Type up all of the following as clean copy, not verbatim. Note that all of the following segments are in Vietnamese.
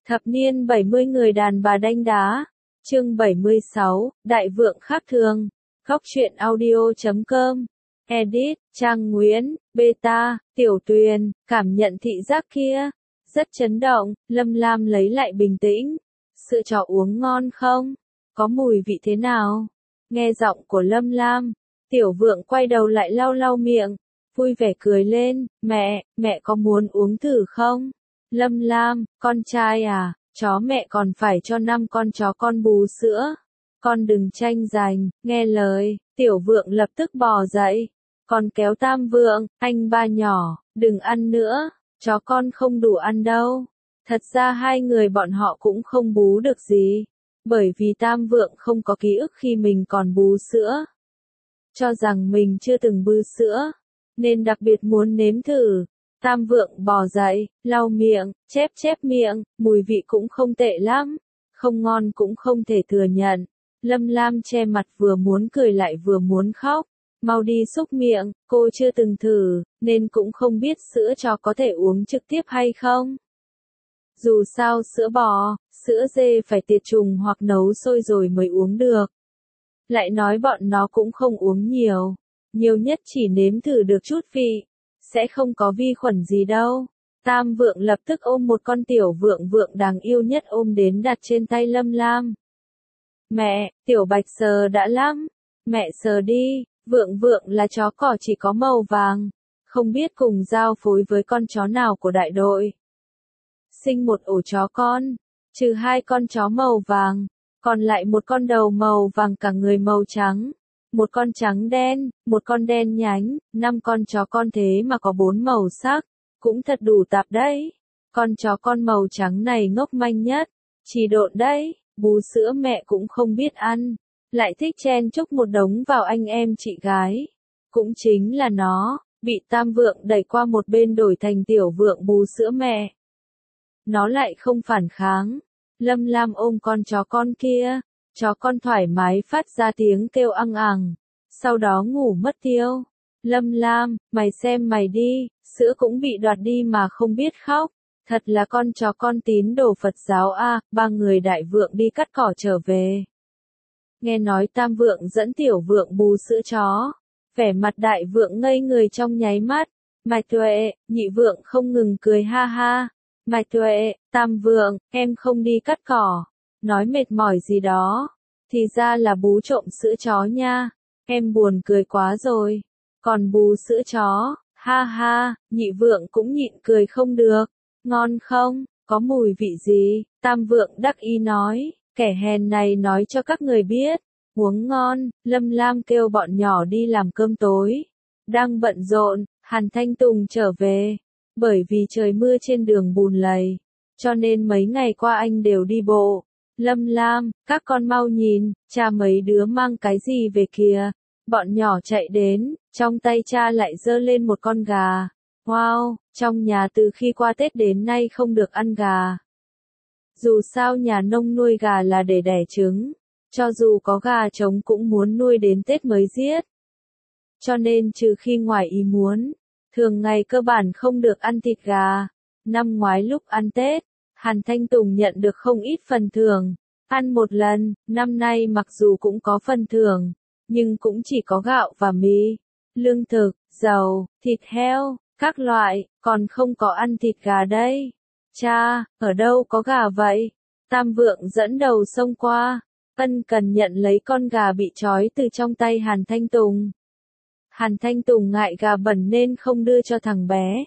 Thập niên 70 người đàn bà đanh đá. Chương 76, Đại vượng khác thường. Góc truyện audio.com. Edit, Trang Nguyễn, Beta, Tiểu Tuyền, cảm nhận thị giác kia. Rất chấn động, Lâm Lam lấy lại bình tĩnh. Sữa chó uống ngon không? Có mùi vị thế nào? Nghe giọng của Lâm Lam, Tiểu Vượng quay đầu lại lau lau miệng, vui vẻ cười lên, mẹ có muốn uống thử không? Lâm Lam, con trai à, chó mẹ còn phải cho 5 con chó con bú sữa. Con đừng tranh giành, nghe lời, Tiểu Vượng lập tức bò dậy. Con kéo Tam Vượng, anh ba nhỏ, đừng ăn nữa, chó con không đủ ăn đâu. Thật ra hai người bọn họ cũng không bú được gì, bởi vì Tam Vượng không có ký ức khi mình còn bú sữa. Cho rằng mình chưa từng bú sữa, nên đặc biệt muốn nếm thử. Tam Vượng bò dậy, lau miệng, chép miệng, mùi vị cũng không tệ lắm, không ngon cũng không thể thừa nhận. Lâm Lam che mặt vừa muốn cười lại vừa muốn khóc, mau đi xúc miệng, cô chưa từng thử, nên cũng không biết sữa chó có thể uống trực tiếp hay không. Dù sao sữa bò, sữa dê phải tiệt trùng hoặc nấu sôi rồi mới uống được. Lại nói bọn nó cũng không uống nhiều, nhiều nhất chỉ nếm thử được chút vị, sẽ không có vi khuẩn gì đâu. Tam Vượng lập tức ôm một con Tiểu Vượng Vượng đáng yêu nhất ôm đến đặt trên tay Lâm Lam. Mẹ, Tiểu Bạch sờ đã lắm, mẹ sờ đi, Vượng Vượng là chó cỏ chỉ có màu vàng, không biết cùng giao phối với con chó nào của đại đội. Sinh một ổ chó con, trừ 2 con chó màu vàng, còn lại một con đầu màu vàng cả người màu trắng, một con trắng đen, một con đen nhánh, 5 con chó con thế mà có 4 màu sắc, cũng thật đủ tạp đấy. Con chó con màu trắng này ngốc manh nhất, chỉ độn đấy, bú sữa mẹ cũng không biết ăn, lại thích chen chúc một đống vào anh em chị gái. Cũng chính là nó, bị Tam Vượng đẩy qua một bên đổi thành Tiểu Vượng bú sữa mẹ. Nó lại không phản kháng. Lâm Lam ôm con chó con kia, chó con thoải mái phát ra tiếng kêu ăng ẳng, sau đó ngủ mất tiêu. Lâm Lam, mày xem mày đi, sữa cũng bị đoạt đi mà không biết khóc, thật là con chó con tín đồ Phật giáo a. 3 người Đại Vượng đi cắt cỏ trở về. Nghe nói Tam Vượng dẫn Tiểu Vượng bú sữa chó, vẻ mặt Đại Vượng ngây người trong nháy mắt. Mạch Tuệ, Nhị Vượng không ngừng cười ha ha. Mạch Tuệ, Tam Vượng, em không đi cắt cỏ, nói mệt mỏi gì đó, thì ra là bú trộm sữa chó nha, em buồn cười quá rồi, còn bú sữa chó, ha ha. Nhị Vượng cũng nhịn cười không được, ngon không, có mùi vị gì, Tam Vượng đắc ý nói, kẻ hèn này nói cho các người biết, uống ngon. Lâm Lam kêu bọn nhỏ đi làm cơm tối, đang bận rộn, Hàn Thanh Tùng trở về. Bởi vì trời mưa trên đường bùn lầy, cho nên mấy ngày qua anh đều đi bộ. Lâm Lam, các con mau nhìn, cha mấy đứa mang cái gì về kìa. Bọn nhỏ chạy đến, trong tay cha lại giơ lên một con gà. Wow, trong nhà từ khi qua Tết đến nay không được ăn gà. Dù sao nhà nông nuôi gà là để đẻ trứng, cho dù có gà trống cũng muốn nuôi đến Tết mới giết. Cho nên trừ khi ngoài ý muốn, thường ngày cơ bản không được ăn thịt gà. Năm ngoái lúc ăn Tết, Hàn Thanh Tùng nhận được không ít phần thưởng. Ăn một lần, năm nay mặc dù cũng có phần thưởng, nhưng cũng chỉ có gạo và mì, lương thực, dầu, thịt heo, các loại, còn không có ăn thịt gà đây. Cha, ở đâu có gà vậy? Tam Vượng dẫn đầu xông qua, ân cần nhận lấy con gà bị trói từ trong tay Hàn Thanh Tùng. Hàn Thanh Tùng ngại gà bẩn nên không đưa cho thằng bé,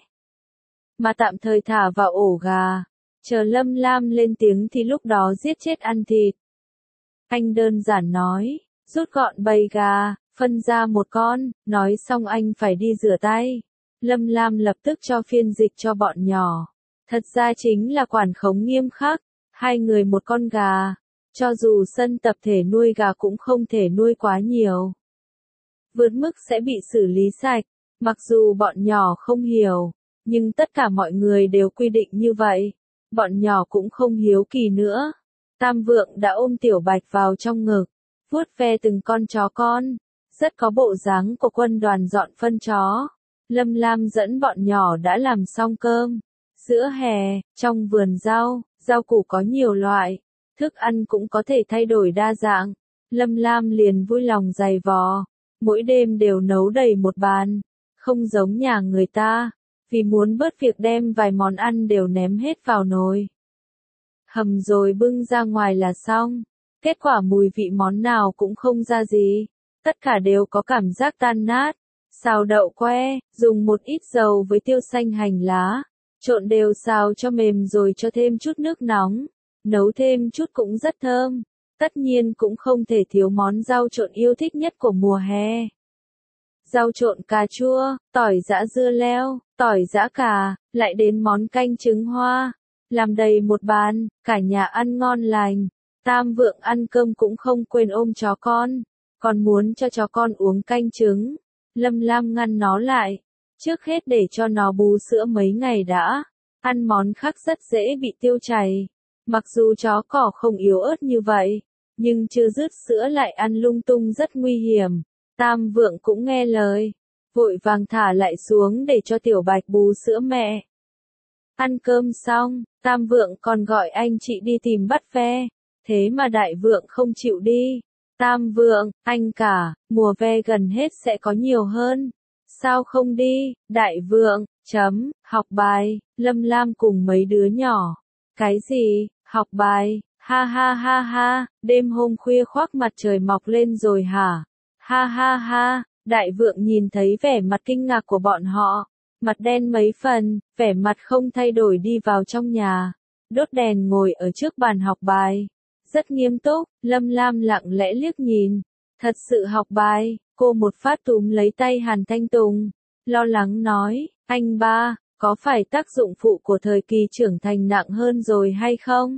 mà tạm thời thả vào ổ gà, chờ Lâm Lam lên tiếng thì lúc đó giết chết ăn thịt. Anh đơn giản nói, rút gọn bầy gà, phân ra một con, nói xong anh phải đi rửa tay. Lâm Lam lập tức cho phiên dịch cho bọn nhỏ. Thật ra chính là quản khống nghiêm khắc, 2 người một con gà, cho dù sân tập thể nuôi gà cũng không thể nuôi quá nhiều. Vượt mức sẽ bị xử lý sạch, mặc dù bọn nhỏ không hiểu, nhưng tất cả mọi người đều quy định như vậy, bọn nhỏ cũng không hiếu kỳ nữa. Tam Vượng đã ôm Tiểu Bạch vào trong ngực, vuốt ve từng con chó con, rất có bộ dáng của quân đoàn dọn phân chó. Lâm Lam dẫn bọn nhỏ đã làm xong cơm. Giữa hè, trong vườn rau rau củ có nhiều loại, thức ăn cũng có thể thay đổi đa dạng. Lâm Lam liền vui lòng giày vò, mỗi đêm đều nấu đầy một bàn, không giống nhà người ta, vì muốn bớt việc đem vài món ăn đều ném hết vào nồi. Hầm rồi bưng ra ngoài là xong, kết quả mùi vị món nào cũng không ra gì, tất cả đều có cảm giác tan nát. Xào đậu que, dùng một ít dầu với tiêu xanh hành lá, trộn đều xào cho mềm rồi cho thêm chút nước nóng, nấu thêm chút cũng rất thơm. Tất nhiên cũng không thể thiếu món rau trộn yêu thích nhất của mùa hè. Rau trộn cà chua, tỏi giã dưa leo, tỏi giã cà, lại đến món canh trứng hoa. Làm đầy một bàn, cả nhà ăn ngon lành. Tam Vượng ăn cơm cũng không quên ôm chó con, còn muốn cho chó con uống canh trứng. Lâm Lam ngăn nó lại, trước hết để cho nó bú sữa mấy ngày đã. Ăn món khác rất dễ bị tiêu chảy. Mặc dù chó cỏ không yếu ớt như vậy, nhưng chưa dứt sữa lại ăn lung tung rất nguy hiểm. Tam Vượng cũng nghe lời, vội vàng thả lại xuống để cho Tiểu Bạch bú sữa mẹ. Ăn cơm xong, Tam Vượng còn gọi anh chị đi tìm bắt ve, thế mà Đại Vượng không chịu đi. Tam Vượng, anh cả, mùa ve gần hết sẽ có nhiều hơn. Sao không đi? Đại Vượng, học bài. Lâm Lam cùng mấy đứa nhỏ. Cái gì? Học bài? Ha ha ha ha, đêm hôm khuya khoác mặt trời mọc lên rồi hả? Ha ha ha, Đại Vượng nhìn thấy vẻ mặt kinh ngạc của bọn họ, mặt đen mấy phần, vẻ mặt không thay đổi đi vào trong nhà, đốt đèn ngồi ở trước bàn học bài. Rất nghiêm túc, Lâm Lam lặng lẽ liếc nhìn, thật sự học bài, cô một phát túm lấy tay Hàn Thanh Tùng, lo lắng nói, anh ba, có phải tác dụng phụ của thời kỳ trưởng thành nặng hơn rồi hay không?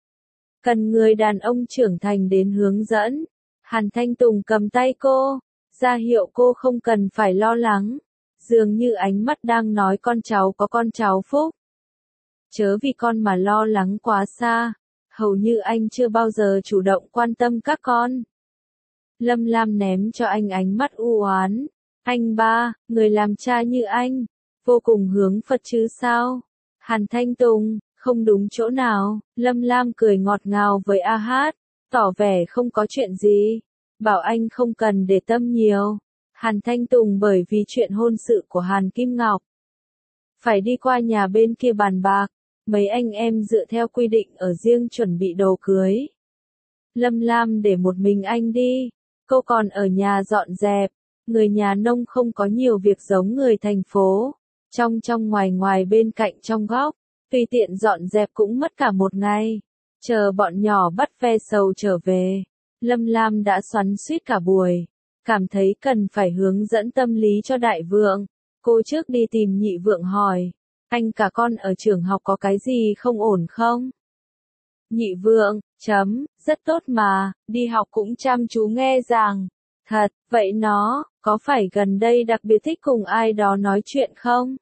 Cần người đàn ông trưởng thành đến hướng dẫn. Hàn Thanh Tùng cầm tay cô, ra hiệu cô không cần phải lo lắng, dường như ánh mắt đang nói con cháu có con cháu phúc. Chớ vì con mà lo lắng quá xa, hầu như anh chưa bao giờ chủ động quan tâm các con. Lâm Lam ném cho anh ánh mắt u oán, anh ba, người làm cha như anh, vô cùng hướng Phật chứ sao? Hàn Thanh Tùng, không đúng chỗ nào. Lâm Lam cười ngọt ngào với A Hát, tỏ vẻ không có chuyện gì, bảo anh không cần để tâm nhiều. Hàn Thanh Tùng bởi vì chuyện hôn sự của Hàn Kim Ngọc, phải đi qua nhà bên kia bàn bạc, mấy anh em dựa theo quy định ở riêng chuẩn bị đồ cưới. Lâm Lam để một mình anh đi, cô còn ở nhà dọn dẹp, người nhà nông không có nhiều việc giống người thành phố, trong trong ngoài ngoài bên cạnh trong góc. Tùy tiện dọn dẹp cũng mất cả một ngày. Chờ bọn nhỏ bắt ve sầu trở về, Lâm Lam đã xoắn suýt cả buổi, cảm thấy cần phải hướng dẫn tâm lý cho Đại Vượng. Cô trước đi tìm Nhị Vượng hỏi, anh cả con ở trường học có cái gì không ổn không? Nhị Vượng, rất tốt mà, đi học cũng chăm chú nghe giảng. Thật, vậy nó, có phải gần đây đặc biệt thích cùng ai đó nói chuyện không?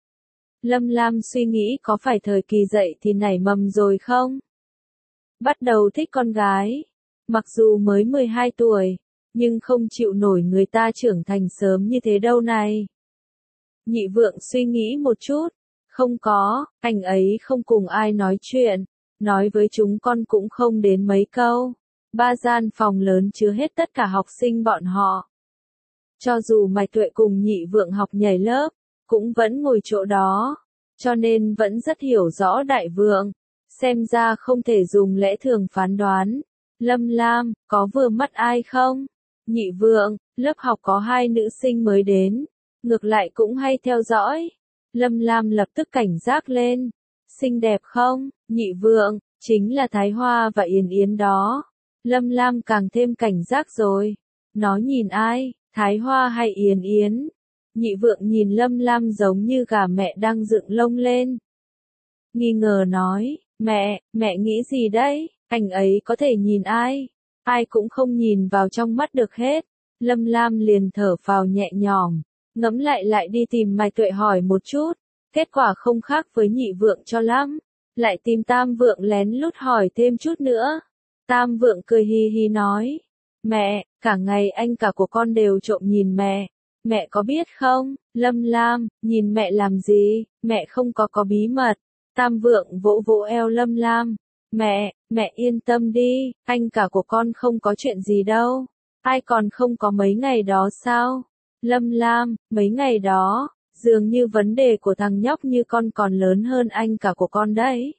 Lâm Lam suy nghĩ có phải thời kỳ dậy thì nảy mầm rồi không? Bắt đầu thích con gái. Mặc dù mới 12 tuổi, nhưng không chịu nổi người ta trưởng thành sớm như thế đâu này. Nhị Vượng suy nghĩ một chút. Không có, anh ấy không cùng ai nói chuyện. Nói với chúng con cũng không đến mấy câu. 3 gian phòng lớn chứa hết tất cả học sinh bọn họ. Cho dù Mạch Tuệ cùng Nhị Vượng học nhảy lớp, cũng vẫn ngồi chỗ đó, cho nên vẫn rất hiểu rõ Đại Vượng, xem ra không thể dùng lẽ thường phán đoán. Lâm Lam, có vừa mắt ai không? Nhị Vượng, lớp học có 2 nữ sinh mới đến, ngược lại cũng hay theo dõi. Lâm Lam lập tức cảnh giác lên, xinh đẹp không? Nhị Vượng, chính là Thái Hoa và Yến Yến đó. Lâm Lam càng thêm cảnh giác rồi, nó nhìn ai, Thái Hoa hay Yến Yến? Nhị Vượng nhìn Lâm Lam giống như gà mẹ đang dựng lông lên. Nghi ngờ nói, mẹ nghĩ gì đấy, anh ấy có thể nhìn ai? Ai cũng không nhìn vào trong mắt được hết. Lâm Lam liền thở phào nhẹ nhõm, ngẫm lại đi tìm Mạch Tuệ hỏi một chút, kết quả không khác với Nhị Vượng cho lắm. Lại tìm Tam Vượng lén lút hỏi thêm chút nữa. Tam Vượng cười hi hi nói, mẹ, cả ngày anh cả của con đều trộm nhìn mẹ có biết không? Lâm Lam, nhìn mẹ làm gì, mẹ không có bí mật. Tam Vượng vỗ vỗ eo Lâm Lam, Mẹ yên tâm đi, anh cả của con không có chuyện gì đâu. Ai còn không có mấy ngày đó sao? Lâm Lam, mấy ngày đó, dường như vấn đề của thằng nhóc như con còn lớn hơn anh cả của con đấy.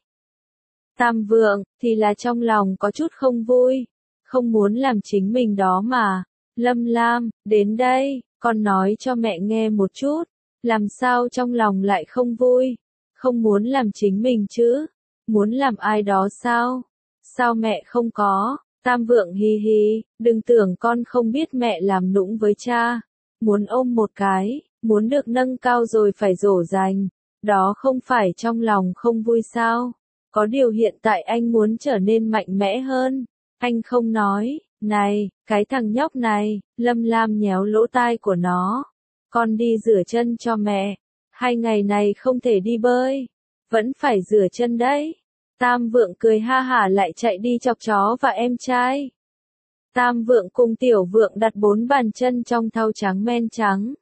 Tam Vượng, thì là trong lòng có chút không vui, không muốn làm chính mình đó mà. Lâm Lam, đến đây, con nói cho mẹ nghe một chút, làm sao trong lòng lại không vui, không muốn làm chính mình chứ, muốn làm ai đó sao? Sao mẹ không có? Tam Vượng hi hi, đừng tưởng con không biết mẹ làm nũng với cha, muốn ôm một cái, muốn được nâng cao rồi phải dỗ dành, đó không phải trong lòng không vui sao? Có điều hiện tại anh muốn trở nên mạnh mẽ hơn. Anh không nói, này, cái thằng nhóc này, Lâm Lam nhéo lỗ tai của nó. Con đi rửa chân cho mẹ. 2 ngày này không thể đi bơi. Vẫn phải rửa chân đấy. Tam Vượng cười ha hả lại chạy đi chọc chó và em trai. Tam Vượng cùng Tiểu Vượng đặt 4 bàn chân trong thau trắng men trắng.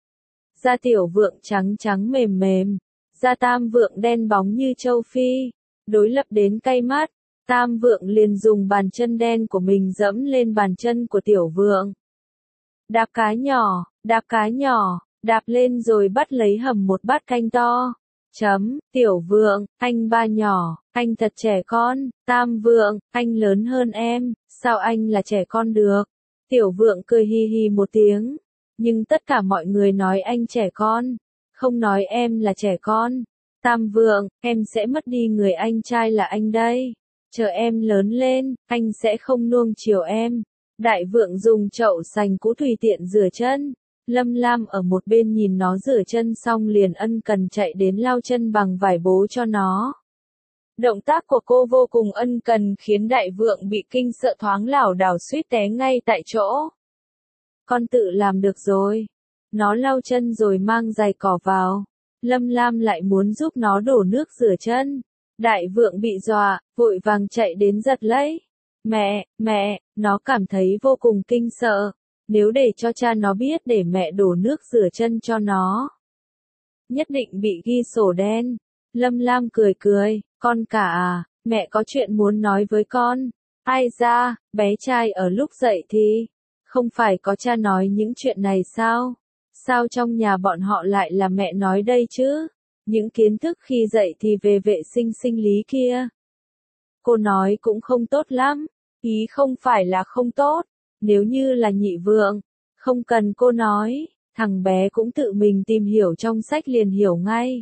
Da Tiểu Vượng trắng trắng mềm mềm. Da Tam Vượng đen bóng như châu Phi. Đối lập đến cay mắt, Tam Vượng liền dùng bàn chân đen của mình dẫm lên bàn chân của Tiểu Vượng. Đạp cái nhỏ, đạp lên rồi bắt lấy hầm một bát canh to. Tiểu Vượng, anh ba nhỏ, anh thật trẻ con. Tam Vượng, anh lớn hơn em, sao anh là trẻ con được? Tiểu Vượng cười hi hi một tiếng, nhưng tất cả mọi người nói anh trẻ con, không nói em là trẻ con. Tam Vượng, em sẽ mất đi người anh trai là anh đây. Chờ em lớn lên, anh sẽ không nuông chiều em. Đại Vượng dùng chậu sành cũ tùy tiện rửa chân. Lâm Lam ở một bên nhìn nó rửa chân xong liền ân cần chạy đến lau chân bằng vải bố cho nó. Động tác của cô vô cùng ân cần khiến Đại Vượng bị kinh sợ thoáng lảo đảo suýt té ngay tại chỗ. Con tự làm được rồi. Nó lau chân rồi mang giày cỏ vào. Lâm Lam lại muốn giúp nó đổ nước rửa chân. Đại Vượng bị dọa, vội vàng chạy đến giật lấy. Mẹ, nó cảm thấy vô cùng kinh sợ. Nếu để cho cha nó biết để mẹ đổ nước rửa chân cho nó, nhất định bị ghi sổ đen. Lâm Lam cười, con cả à, mẹ có chuyện muốn nói với con. Ai ra, bé trai ở lúc dậy thì, không phải có cha nói những chuyện này sao? Sao trong nhà bọn họ lại là mẹ nói đây chứ? Những kiến thức khi dậy thì về vệ sinh sinh lý kia. Cô nói cũng không tốt lắm. Ý không phải là không tốt. Nếu như là Nhị Vượng, không cần cô nói, thằng bé cũng tự mình tìm hiểu trong sách liền hiểu ngay.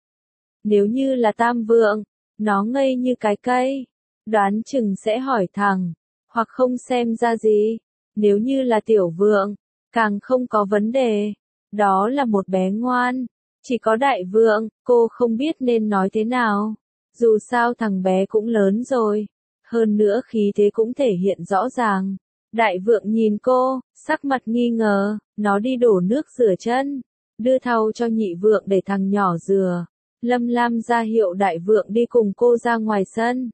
Nếu như là Tam Vượng, nó ngây như cái cây, đoán chừng sẽ hỏi thẳng, hoặc không xem ra gì. Nếu như là Tiểu Vượng, càng không có vấn đề. Đó là một bé ngoan. Chỉ có Đại Vượng, cô không biết nên nói thế nào. Dù sao thằng bé cũng lớn rồi. Hơn nữa khí thế cũng thể hiện rõ ràng. Đại Vượng nhìn cô, sắc mặt nghi ngờ, nó đi đổ nước rửa chân. Đưa thau cho Nhị Vượng để thằng nhỏ rửa. Lâm Lam ra hiệu Đại Vượng đi cùng cô ra ngoài sân.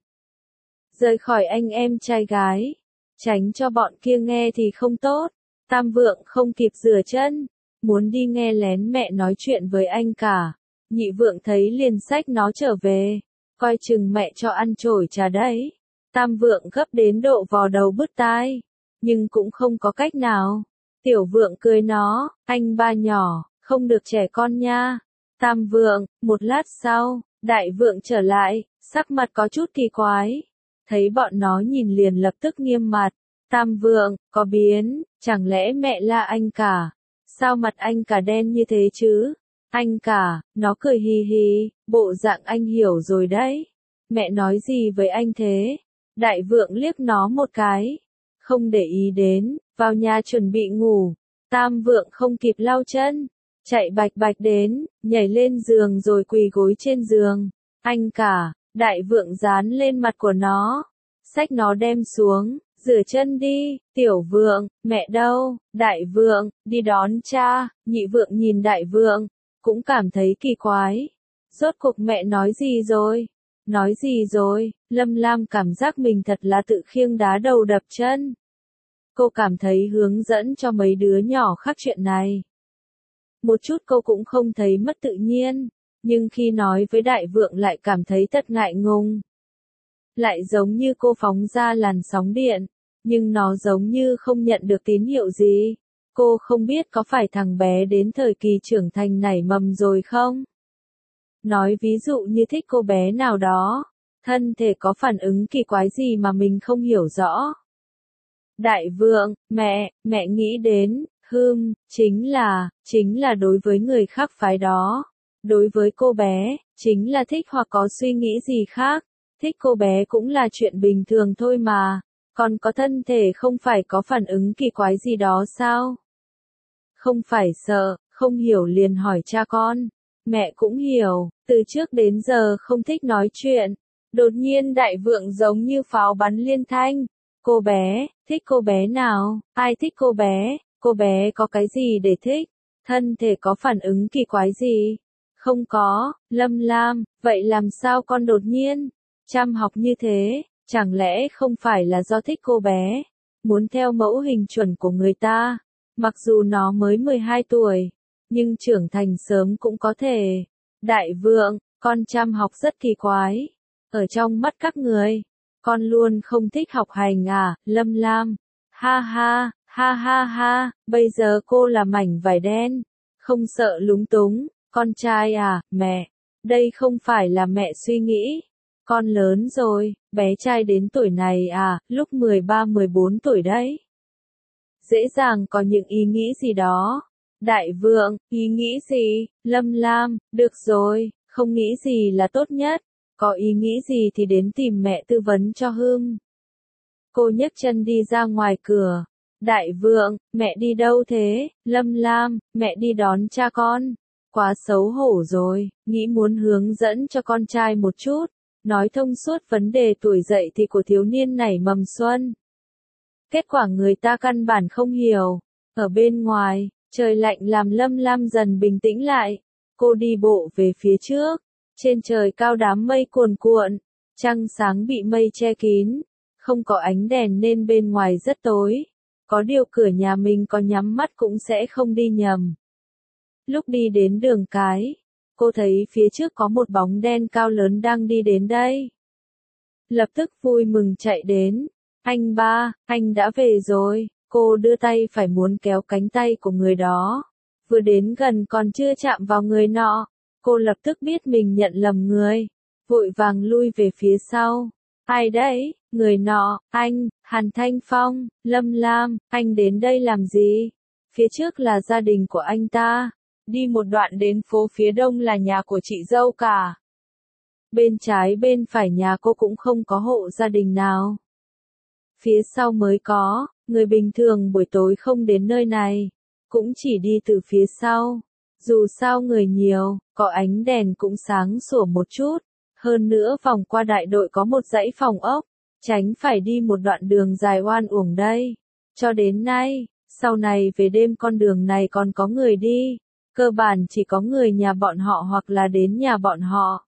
Rời khỏi anh em trai gái. Tránh cho bọn kia nghe thì không tốt. Tam Vượng không kịp rửa chân. Muốn đi nghe lén mẹ nói chuyện với anh cả. Nhị Vượng thấy liền xách nó trở về. Coi chừng mẹ cho ăn chổi trà đấy. Tam Vượng gấp đến độ vò đầu bứt tai. Nhưng cũng không có cách nào. Tiểu Vượng cười nó, anh ba nhỏ, không được trẻ con nha. Tam Vượng, một lát sau, Đại Vượng trở lại, sắc mặt có chút kỳ quái. Thấy bọn nó nhìn liền lập tức nghiêm mặt. Tam Vượng, có biến, chẳng lẽ mẹ là anh cả? Sao mặt anh cả đen như thế chứ? Anh cả, nó cười hì hì, bộ dạng anh hiểu rồi đấy. Mẹ nói gì với anh thế? Đại Vượng liếc nó một cái. Không để ý đến, vào nhà chuẩn bị ngủ. Tam Vượng không kịp lau chân. Chạy bạch bạch đến, nhảy lên giường rồi quỳ gối trên giường. Anh cả, Đại Vượng dán lên mặt của nó. Xách nó đem xuống. Rửa chân đi, Tiểu Vượng, mẹ đâu? Đại Vượng, đi đón cha. Nhị Vượng nhìn Đại Vượng, cũng cảm thấy kỳ quái. Rốt cuộc mẹ nói gì rồi? Nói gì rồi? Lâm Lam cảm giác mình thật là tự khiêng đá đầu đập chân. Cô cảm thấy hướng dẫn cho mấy đứa nhỏ khác chuyện này. Một chút cô cũng không thấy mất tự nhiên, nhưng khi nói với Đại Vượng lại cảm thấy thật ngại ngùng. lại giống như cô phóng ra làn sóng điện, nhưng nó giống như không nhận được tín hiệu gì. Cô không biết có phải thằng bé đến thời kỳ trưởng thành nảy mầm rồi không? Nói ví dụ như thích cô bé nào đó, thân thể có phản ứng kỳ quái gì mà mình không hiểu rõ. Đại vượng, mẹ nghĩ đến, chính là đối với người khác phái đó. Đối với cô bé, chính là thích hoặc có suy nghĩ gì khác. Thích cô bé cũng là chuyện bình thường thôi mà. Còn có thân thể không phải có phản ứng kỳ quái gì đó sao? Không phải sợ, không hiểu liền hỏi cha con. Mẹ cũng hiểu, từ trước đến giờ không thích nói chuyện. Đột nhiên đại vượng giống như pháo bắn liên thanh. Cô bé, thích cô bé nào? Ai thích cô bé? Cô bé có cái gì để thích? Thân thể có phản ứng kỳ quái gì? Không có, Lâm Lam, vậy làm sao con đột nhiên chăm học như thế? Chẳng lẽ không phải là do thích cô bé? Muốn theo mẫu hình chuẩn của người ta? Mặc dù nó mới 12 tuổi, nhưng trưởng thành sớm cũng có thể. Đại vượng, con chăm học rất kỳ quái. Ở trong mắt các người, con luôn không thích học hành à, Lâm Lam. Ha ha, bây giờ cô là mảnh vải đen. Không sợ lúng túng, con trai à, mẹ. Đây không phải là mẹ suy nghĩ. Con lớn rồi, bé trai đến tuổi này à, lúc 13-14 tuổi đấy. Dễ dàng có những ý nghĩ gì đó. Đại vượng, ý nghĩ gì? Lâm Lam, được rồi, không nghĩ gì là tốt nhất. Có ý nghĩ gì thì đến tìm mẹ tư vấn cho Hưng. Cô nhấc chân đi ra ngoài cửa. Đại vượng, mẹ đi đâu thế? Lâm Lam, mẹ đi đón cha con. Quá xấu hổ rồi, nghĩ muốn hướng dẫn cho con trai một chút. Nói thông suốt vấn đề tuổi dậy thì của thiếu niên nảy mầm xuân. Kết quả người ta căn bản không hiểu. Ở bên ngoài, trời lạnh làm Lâm Lam dần bình tĩnh lại. Cô đi bộ về phía trước. Trên trời cao đám mây cuồn cuộn. Trăng sáng bị mây che kín. Không có ánh đèn nên bên ngoài rất tối. Có điều cửa nhà mình có nhắm mắt cũng sẽ không đi nhầm. Lúc đi đến đường cái, cô thấy phía trước có một bóng đen cao lớn đang đi đến đây. Lập tức vui mừng chạy đến. Anh ba, anh đã về rồi. Cô đưa tay phải muốn kéo cánh tay của người đó. Vừa đến gần còn chưa chạm vào người nọ. Cô lập tức biết mình nhận lầm người. Vội vàng lui về phía sau. Ai đấy? Người nọ, anh, Hàn Thanh Phong, Lâm Lam, anh đến đây làm gì? Phía trước là gia đình của anh ta. Đi một đoạn đến phố phía đông là nhà của chị dâu cả. Bên trái bên phải nhà cô cũng không có hộ gia đình nào. Phía sau mới có, người bình thường buổi tối không đến nơi này. Cũng chỉ đi từ phía sau. Dù sao người nhiều, có ánh đèn cũng sáng sủa một chút. Hơn nữa vòng qua đại đội có một dãy phòng ốc. Tránh phải đi một đoạn đường dài oan uổng đây. Cho đến nay, sau này về đêm con đường này còn có người đi. Cơ bản chỉ có người nhà bọn họ hoặc là đến nhà bọn họ.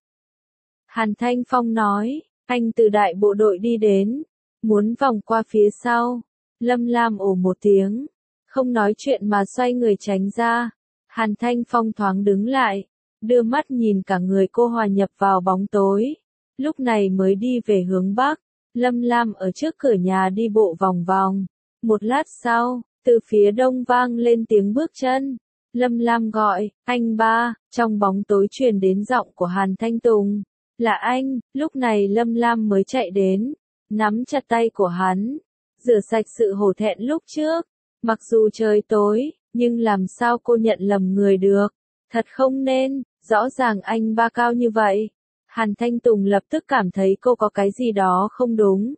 Hàn Thanh Phong nói, anh từ đại bộ đội đi đến. Muốn vòng qua phía sau. Lâm Lam ồ một tiếng. Không nói chuyện mà xoay người tránh ra. Hàn Thanh Phong thoáng đứng lại. Đưa mắt nhìn cả người cô hòa nhập vào bóng tối. Lúc này mới đi về hướng Bắc. Lâm Lam ở trước cửa nhà đi bộ vòng vòng. Một lát sau, từ phía đông vang lên tiếng bước chân. Lâm Lam gọi, anh ba, trong bóng tối truyền đến giọng của Hàn Thanh Tùng. Là anh, lúc này Lâm Lam mới chạy đến, nắm chặt tay của hắn, rửa sạch sự hổ thẹn lúc trước. Mặc dù trời tối, nhưng làm sao cô nhận lầm người được. Thật không nên, rõ ràng anh ba cao như vậy. Hàn Thanh Tùng lập tức cảm thấy cô có cái gì đó không đúng.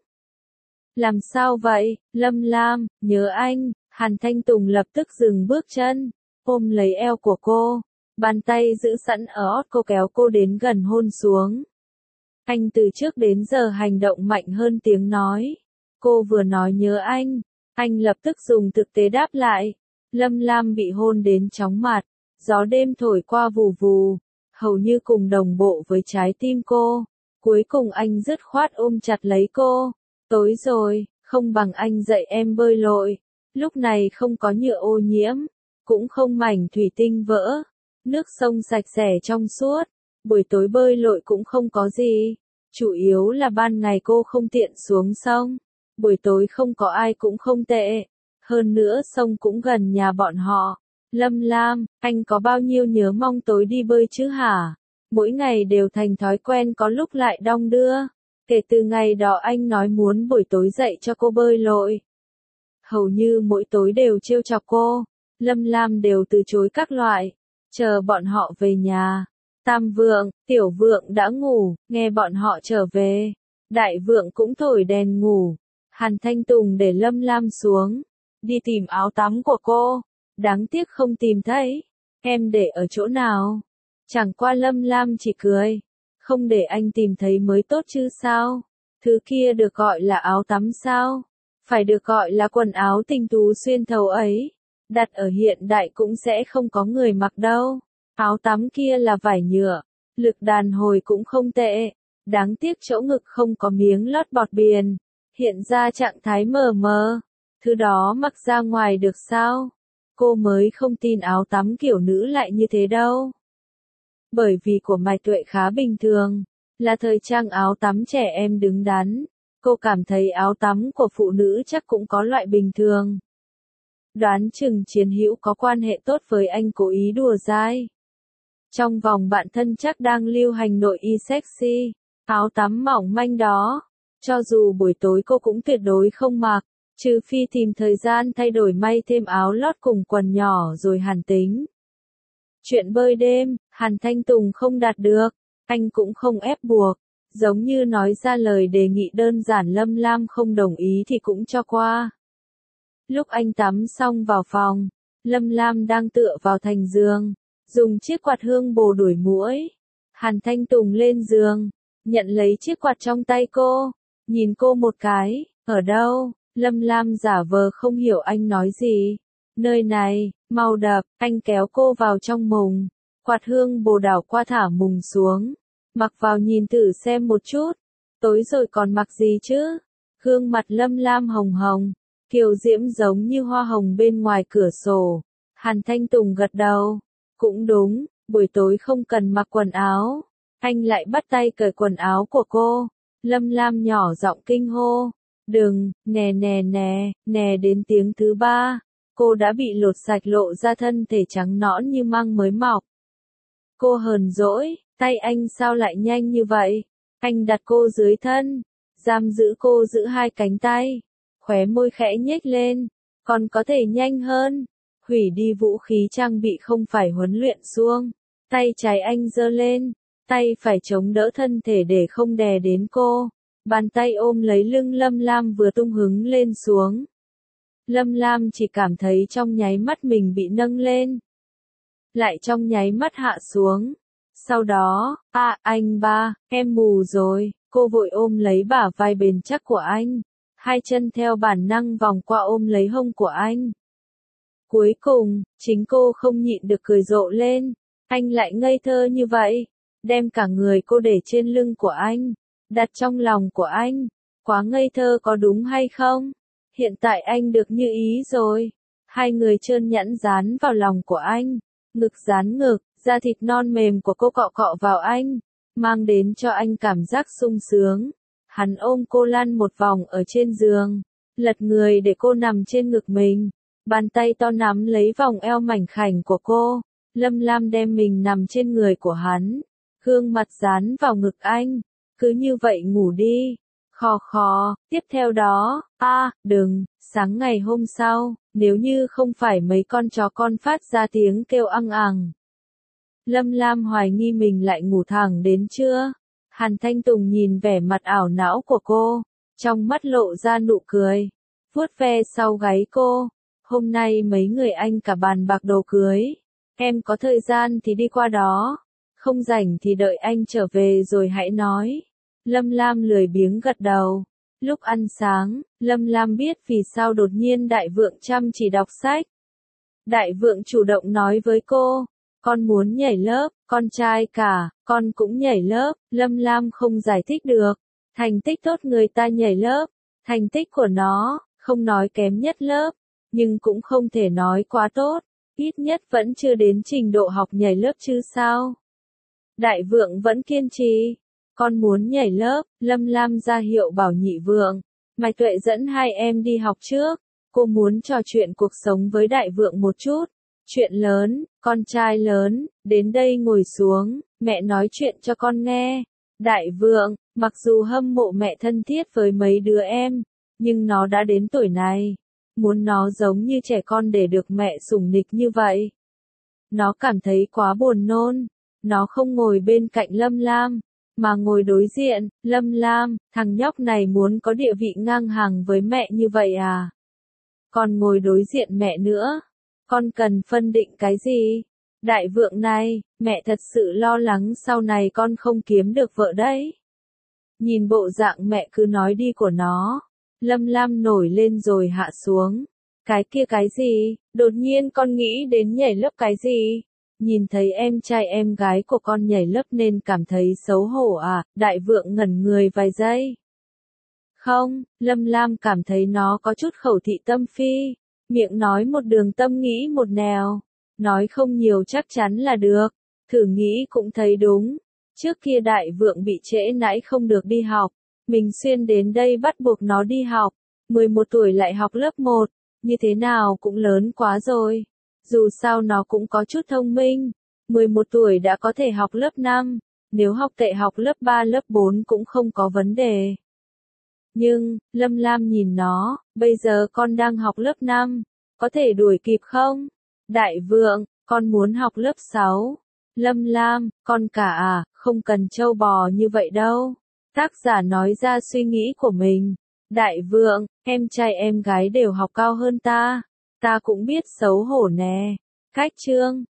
Làm sao vậy, Lâm Lam, nhớ anh. Hàn Thanh Tùng lập tức dừng bước chân, ôm lấy eo của cô, bàn tay giữ sẵn ở ót cô kéo cô đến gần hôn xuống. Anh từ trước đến giờ hành động mạnh hơn tiếng nói. Cô vừa nói nhớ anh lập tức dùng thực tế đáp lại. Lâm Lam bị hôn đến chóng mặt, gió đêm thổi qua vù vù, hầu như cùng đồng bộ với trái tim cô. Cuối cùng anh dứt khoát ôm chặt lấy cô. Tối rồi, không bằng anh dạy em bơi lội. Lúc này không có nhựa ô nhiễm, cũng không mảnh thủy tinh vỡ. Nước sông sạch sẽ trong suốt, buổi tối bơi lội cũng không có gì. Chủ yếu là ban ngày cô không tiện xuống sông, buổi tối không có ai cũng không tệ. Hơn nữa sông cũng gần nhà bọn họ. Lâm Lam, anh có bao nhiêu nhớ mong tối đi bơi chứ hả? Mỗi ngày đều thành thói quen có lúc lại đong đưa. Kể từ ngày đó anh nói muốn buổi tối dạy cho cô bơi lội. Hầu như mỗi tối đều trêu chọc cô. Lâm Lam đều từ chối các loại. Chờ bọn họ về nhà. Tam Vượng, Tiểu Vượng đã ngủ, nghe bọn họ trở về. Đại Vượng cũng thổi đèn ngủ. Hàn Thanh Tùng để Lâm Lam xuống. Đi tìm áo tắm của cô. Đáng tiếc không tìm thấy. Em để ở chỗ nào? Chẳng qua Lâm Lam chỉ cười. Không để anh tìm thấy mới tốt chứ sao? Thứ kia được gọi là áo tắm sao? Phải được gọi là quần áo tinh tú xuyên thấu ấy. Đặt ở hiện đại cũng sẽ không có người mặc đâu. Áo tắm kia là vải nhựa. Lực đàn hồi cũng không tệ. Đáng tiếc chỗ ngực không có miếng lót bọt biển. Hiện ra trạng thái mờ mờ. Thứ đó mặc ra ngoài được sao? Cô mới không tin áo tắm kiểu nữ lại như thế đâu. Bởi vì của Mạch Tuệ khá bình thường, là thời trang áo tắm trẻ em đứng đắn. Cô cảm thấy áo tắm của phụ nữ chắc cũng có loại bình thường. Đoán chừng Chiến Hữu có quan hệ tốt với anh cố ý đùa dai. Trong vòng bạn thân chắc đang lưu hành nội y sexy, áo tắm mỏng manh đó. Cho dù buổi tối cô cũng tuyệt đối không mặc, trừ phi tìm thời gian thay đổi may thêm áo lót cùng quần nhỏ rồi hàn tính. Chuyện bơi đêm, Hàn Thanh Tùng không đạt được, anh cũng không ép buộc, giống như nói ra lời đề nghị đơn giản Lâm Lam không đồng ý thì cũng cho qua. Lúc anh tắm xong vào phòng, Lâm Lam đang tựa vào thành giường, dùng chiếc quạt hương bồ đuổi muỗi. Hàn Thanh Tùng lên giường, nhận lấy chiếc quạt trong tay cô, nhìn cô một cái, ở đâu? Lâm Lam giả vờ không hiểu anh nói gì. Nơi này, mau đập, anh kéo cô vào trong mùng. Quạt hương bồ đảo qua thả mùng xuống. Mặc vào nhìn thử xem một chút. Tối rồi còn mặc gì chứ? Gương mặt Lâm Lam hồng hồng, kiều diễm giống như hoa hồng bên ngoài cửa sổ. Hàn Thanh Tùng gật đầu. Cũng đúng, buổi tối không cần mặc quần áo. Anh lại bắt tay cởi quần áo của cô. Lâm Lam nhỏ giọng kinh hô. Đừng, nè nè nè, nè đến tiếng thứ ba. Cô đã bị lột sạch lộ ra thân thể trắng nõn như măng mới mọc. Cô hờn dỗi, tay anh sao lại nhanh như vậy? Anh đặt cô dưới thân, giam giữ cô giữ hai cánh tay, khóe môi khẽ nhếch lên, còn có thể nhanh hơn. Hủy đi vũ khí trang bị không phải huấn luyện suông. Tay trái anh giơ lên, tay phải chống đỡ thân thể để không đè đến cô. Bàn tay ôm lấy lưng Lâm Lam vừa tung hứng lên xuống. Lâm Lam chỉ cảm thấy trong nháy mắt mình bị nâng lên. Lại trong nháy mắt hạ xuống. Sau đó, anh ba, em mù rồi, cô vội ôm lấy bả vai bền chắc của anh. Hai chân theo bản năng vòng qua ôm lấy hông của anh. Cuối cùng, chính cô không nhịn được cười rộ lên. Anh lại ngây thơ như vậy. Đem cả người cô để trên lưng của anh. Đặt trong lòng của anh. Quá ngây thơ có đúng hay không? Hiện tại anh được như ý rồi. Hai người trơn nhẵn dán vào lòng của anh. Ngực dán ngực, da thịt non mềm của cô cọ cọ vào anh. Mang đến cho anh cảm giác sung sướng. Hắn ôm cô lăn một vòng ở trên giường. Lật người để cô nằm trên ngực mình. Bàn tay to nắm lấy vòng eo mảnh khảnh của cô. Lâm Lam đem mình nằm trên người của hắn. Gương mặt dán vào ngực anh. Cứ như vậy ngủ đi. Khò khò, tiếp theo đó, đừng, sáng ngày hôm sau, nếu như không phải mấy con chó con phát ra tiếng kêu ăng ẳng. Lâm Lam hoài nghi mình lại ngủ thẳng đến trưa. Hàn Thanh Tùng nhìn vẻ mặt ảo não của cô, trong mắt lộ ra nụ cười, vuốt ve sau gáy cô. Hôm nay mấy người anh cả bàn bạc đồ cưới. Em có thời gian thì đi qua đó, không rảnh thì đợi anh trở về rồi hãy nói. Lâm Lam lười biếng gật đầu. Lúc ăn sáng, Lâm Lam biết vì sao đột nhiên Đại Vượng chăm chỉ đọc sách. Đại Vượng chủ động nói với cô, con muốn nhảy lớp, con trai cả, con cũng nhảy lớp. Lâm Lam không giải thích được. Thành tích tốt người ta nhảy lớp, thành tích của nó, không nói kém nhất lớp, nhưng cũng không thể nói quá tốt, ít nhất vẫn chưa đến trình độ học nhảy lớp chứ sao. Đại Vượng vẫn kiên trì. Con muốn nhảy lớp, Lâm Lam ra hiệu bảo Nhị Vượng. Mạch Tuệ dẫn hai em đi học trước. Cô muốn trò chuyện cuộc sống với Đại Vượng một chút. Chuyện lớn, con trai lớn, đến đây ngồi xuống, mẹ nói chuyện cho con nghe. Đại Vượng, mặc dù hâm mộ mẹ thân thiết với mấy đứa em, nhưng nó đã đến tuổi này. Muốn nó giống như trẻ con để được mẹ sủng nịch như vậy. Nó cảm thấy quá buồn nôn. Nó không ngồi bên cạnh Lâm Lam, mà ngồi đối diện. Lâm Lam, thằng nhóc này muốn có địa vị ngang hàng với mẹ như vậy à? Còn ngồi đối diện mẹ nữa. Con cần phân định cái gì? Đại Vượng này, mẹ thật sự lo lắng sau này con không kiếm được vợ đấy. Nhìn bộ dạng mẹ cứ nói đi của nó. Lâm Lam nổi lên rồi hạ xuống. Cái kia cái gì? Đột nhiên con nghĩ đến nhảy lớp cái gì? Nhìn thấy em trai em gái của con nhảy lớp nên cảm thấy xấu hổ à? Đại Vượng ngẩn người vài giây. Không, Lâm Lam cảm thấy nó có chút khẩu thị tâm phi. Miệng nói một đường tâm nghĩ một nẻo. Nói không nhiều chắc chắn là được. Thử nghĩ cũng thấy đúng. Trước kia Đại Vượng bị trễ nải không được đi học. Mình xuyên đến đây bắt buộc nó đi học. 11 tuổi lại học lớp 1. Như thế nào cũng lớn quá rồi. Dù sao nó cũng có chút thông minh. 11 tuổi đã có thể học lớp 5. Nếu học tệ học lớp 3 lớp 4 cũng không có vấn đề. Nhưng, Lâm Lam nhìn nó, bây giờ con đang học lớp 5. Có thể đuổi kịp không? Đại Vượng, con muốn học lớp 6. Lâm Lam, con cả à, không cần trâu bò như vậy đâu. Tác giả nói ra suy nghĩ của mình. Đại Vượng, em trai em gái đều học cao hơn ta. Ta cũng biết xấu hổ nè. Cách chương.